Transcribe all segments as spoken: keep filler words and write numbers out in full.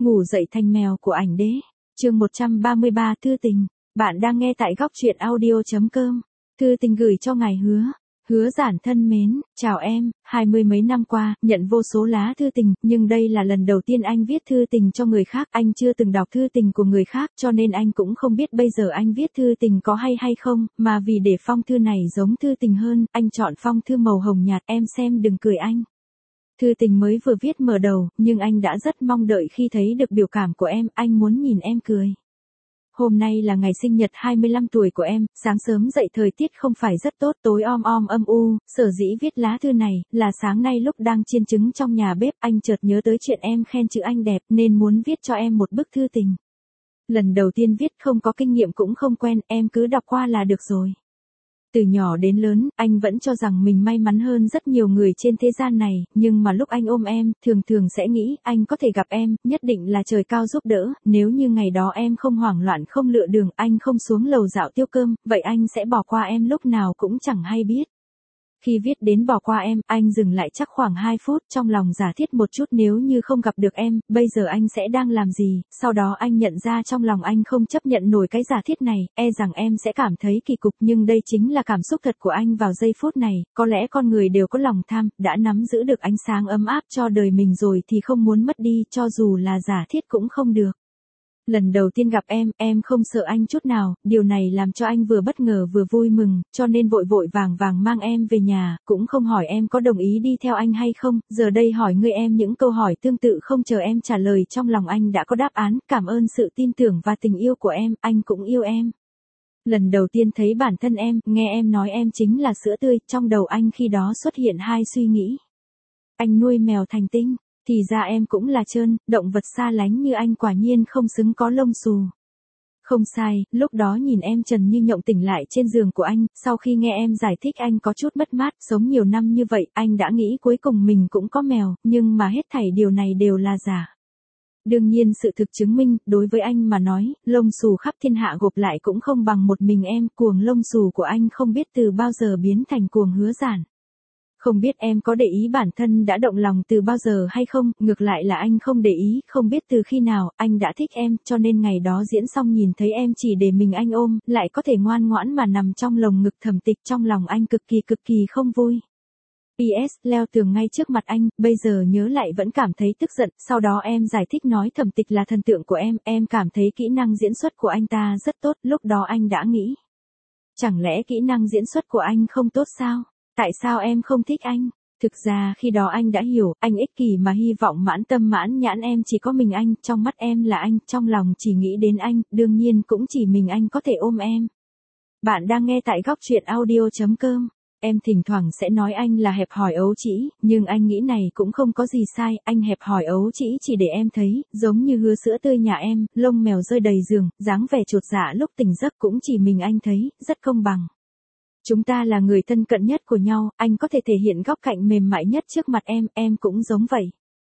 Ngủ dậy thành mèo của ảnh đế. Chương một trăm ba mươi ba thư tình. Bạn đang nghe tại góc truyện audio chấm com. Thư tình gửi cho ngài Hứa. Hứa Giản thân mến, chào em, hai mươi mấy năm qua, nhận vô số lá thư tình, nhưng đây là lần đầu tiên anh viết thư tình cho người khác, anh chưa từng đọc thư tình của người khác, cho nên anh cũng không biết bây giờ anh viết thư tình có hay hay không, mà vì để phong thư này giống thư tình hơn, anh chọn phong thư màu hồng nhạt, em xem đừng cười anh. Thư tình mới vừa viết mở đầu, nhưng anh đã rất mong đợi khi thấy được biểu cảm của em, anh muốn nhìn em cười. Hôm nay là ngày sinh nhật hai mươi lăm tuổi của em, sáng sớm dậy thời tiết không phải rất tốt, tối om om âm u, sở dĩ viết lá thư này, là sáng nay lúc đang chiên trứng trong nhà bếp, anh chợt nhớ tới chuyện em khen chữ anh đẹp, nên muốn viết cho em một bức thư tình. Lần đầu tiên viết không có kinh nghiệm cũng không quen, em cứ đọc qua là được rồi. Từ nhỏ đến lớn, anh vẫn cho rằng mình may mắn hơn rất nhiều người trên thế gian này, nhưng mà lúc anh ôm em, thường thường sẽ nghĩ, anh có thể gặp em, nhất định là trời cao giúp đỡ, nếu như ngày đó em không hoảng loạn không lựa đường, anh không xuống lầu dạo tiêu cơm, vậy anh sẽ bỏ qua em lúc nào cũng chẳng hay biết. Khi viết đến bỏ qua em, anh dừng lại chắc khoảng hai phút, trong lòng giả thiết một chút nếu như không gặp được em, bây giờ anh sẽ đang làm gì, sau đó anh nhận ra trong lòng anh không chấp nhận nổi cái giả thiết này, e rằng em sẽ cảm thấy kỳ cục, nhưng đây chính là cảm xúc thật của anh vào giây phút này, có lẽ con người đều có lòng tham, đã nắm giữ được ánh sáng ấm áp cho đời mình rồi thì không muốn mất đi, cho dù là giả thiết cũng không được. Lần đầu tiên gặp em, em không sợ anh chút nào, điều này làm cho anh vừa bất ngờ vừa vui mừng, cho nên vội vội vàng vàng mang em về nhà, cũng không hỏi em có đồng ý đi theo anh hay không, giờ đây hỏi ngươi em những câu hỏi tương tự không chờ em trả lời, trong lòng anh đã có đáp án, cảm ơn sự tin tưởng và tình yêu của em, anh cũng yêu em. Lần đầu tiên thấy bản thân em, nghe em nói em chính là sữa tươi, trong đầu anh khi đó xuất hiện hai suy nghĩ. Anh nuôi mèo thành tinh. Thì ra em cũng là trơn, động vật xa lánh như anh quả nhiên không xứng có lông xù. Không sai, lúc đó nhìn em trần như nhộng tỉnh lại trên giường của anh, sau khi nghe em giải thích anh có chút mất mát, sống nhiều năm như vậy, anh đã nghĩ cuối cùng mình cũng có mèo, nhưng mà hết thảy điều này đều là giả. Đương nhiên sự thực chứng minh, đối với anh mà nói, lông xù khắp thiên hạ gộp lại cũng không bằng một mình em, cuồng lông xù của anh không biết từ bao giờ biến thành cuồng Hứa Giản. Không biết em có để ý bản thân đã động lòng từ bao giờ hay không, ngược lại là anh không để ý, không biết từ khi nào, anh đã thích em, cho nên ngày đó diễn xong nhìn thấy em chỉ để mình anh ôm, lại có thể ngoan ngoãn mà nằm trong lồng ngực thầm tịch, trong lòng anh cực kỳ cực kỳ không vui. pê ét, leo tường ngay trước mặt anh, bây giờ nhớ lại vẫn cảm thấy tức giận, sau đó em giải thích nói thẩm tịch là thần tượng của em, em cảm thấy kỹ năng diễn xuất của anh ta rất tốt, lúc đó anh đã nghĩ. Chẳng lẽ kỹ năng diễn xuất của anh không tốt sao? Tại sao em không thích anh? Thực ra khi đó anh đã hiểu, anh ích kỷ mà hy vọng mãn tâm mãn nhãn em chỉ có mình anh, trong mắt em là anh, trong lòng chỉ nghĩ đến anh, đương nhiên cũng chỉ mình anh có thể ôm em. Bạn đang nghe tại góc truyện audio chấm com. Em thỉnh thoảng sẽ nói anh là hẹp hòi ấu trĩ, nhưng anh nghĩ này cũng không có gì sai, anh hẹp hòi ấu trĩ chỉ để em thấy, giống như Hứa sữa tươi nhà em, lông mèo rơi đầy giường, dáng vẻ chuột dạ lúc tỉnh giấc cũng chỉ mình anh thấy, rất công bằng. Chúng ta là người thân cận nhất của nhau, anh có thể thể hiện góc cạnh mềm mại nhất trước mặt em, em cũng giống vậy.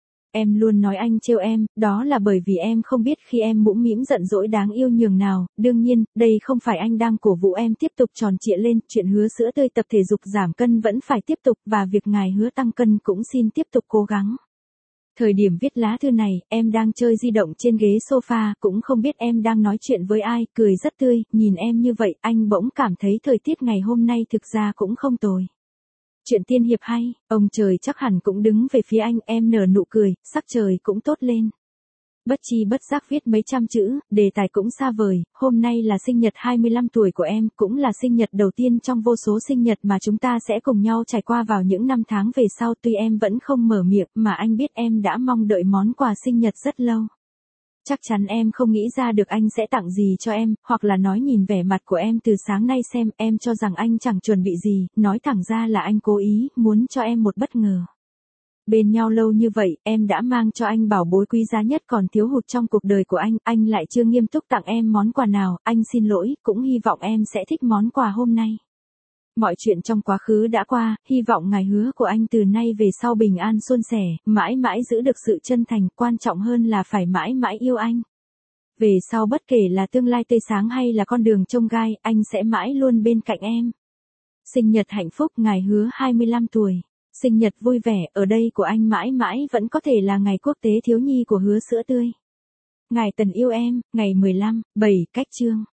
Em luôn nói anh trêu em, đó là bởi vì em không biết khi em mũm mĩm giận dỗi đáng yêu nhường nào, đương nhiên, đây không phải anh đang cổ vũ em tiếp tục tròn trịa lên, chuyện Hứa sữa tươi tập thể dục giảm cân vẫn phải tiếp tục, và việc ngài Hứa tăng cân cũng xin tiếp tục cố gắng. Thời điểm viết lá thư này, em đang chơi di động trên ghế sofa, cũng không biết em đang nói chuyện với ai, cười rất tươi, nhìn em như vậy, anh bỗng cảm thấy thời tiết ngày hôm nay thực ra cũng không tồi. Chuyện tiên hiệp hay, ông trời chắc hẳn cũng đứng về phía anh, em nở nụ cười, sắc trời cũng tốt lên. Bất chi bất giác viết mấy trăm chữ, đề tài cũng xa vời, hôm nay là sinh nhật hai mươi lăm tuổi của em, cũng là sinh nhật đầu tiên trong vô số sinh nhật mà chúng ta sẽ cùng nhau trải qua vào những năm tháng về sau, tuy em vẫn không mở miệng, mà anh biết em đã mong đợi món quà sinh nhật rất lâu. Chắc chắn em không nghĩ ra được anh sẽ tặng gì cho em, hoặc là nói nhìn vẻ mặt của em từ sáng nay xem, em cho rằng anh chẳng chuẩn bị gì, nói thẳng ra là anh cố ý, muốn cho em một bất ngờ. Bên nhau lâu như vậy, em đã mang cho anh bảo bối quý giá nhất còn thiếu hụt trong cuộc đời của anh, anh lại chưa nghiêm túc tặng em món quà nào, anh xin lỗi, cũng hy vọng em sẽ thích món quà hôm nay. Mọi chuyện trong quá khứ đã qua, hy vọng ngài Hứa của anh từ nay về sau bình an suôn sẻ, mãi mãi giữ được sự chân thành, quan trọng hơn là phải mãi mãi yêu anh. Về sau bất kể là tương lai tươi sáng hay là con đường chông gai, anh sẽ mãi luôn bên cạnh em. Sinh nhật hạnh phúc ngài Hứa hai mươi lăm tuổi. Sinh nhật vui vẻ, ở đây của anh mãi mãi vẫn có thể là ngày quốc tế thiếu nhi của Hứa sữa tươi. Ngài Tần yêu em, ngày mười lăm, bảy cách chương.